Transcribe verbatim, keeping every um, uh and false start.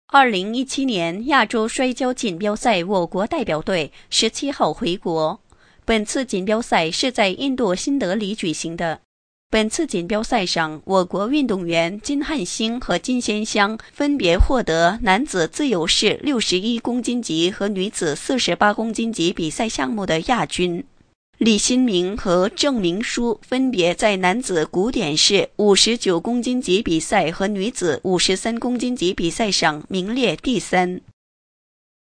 二零一七年亚洲摔跤锦标赛，我国代表队十七号回国。本次锦标赛是在印度新德里举行的。本次锦标赛上，我国运动员金瀚星和金贤香分别获得男子自由式六十一公斤级和女子四十八公斤级比赛项目的亚军。李新明和郑明书分别在男子古典式五十九公斤级比赛和女子五十三公斤级比赛上名列第三。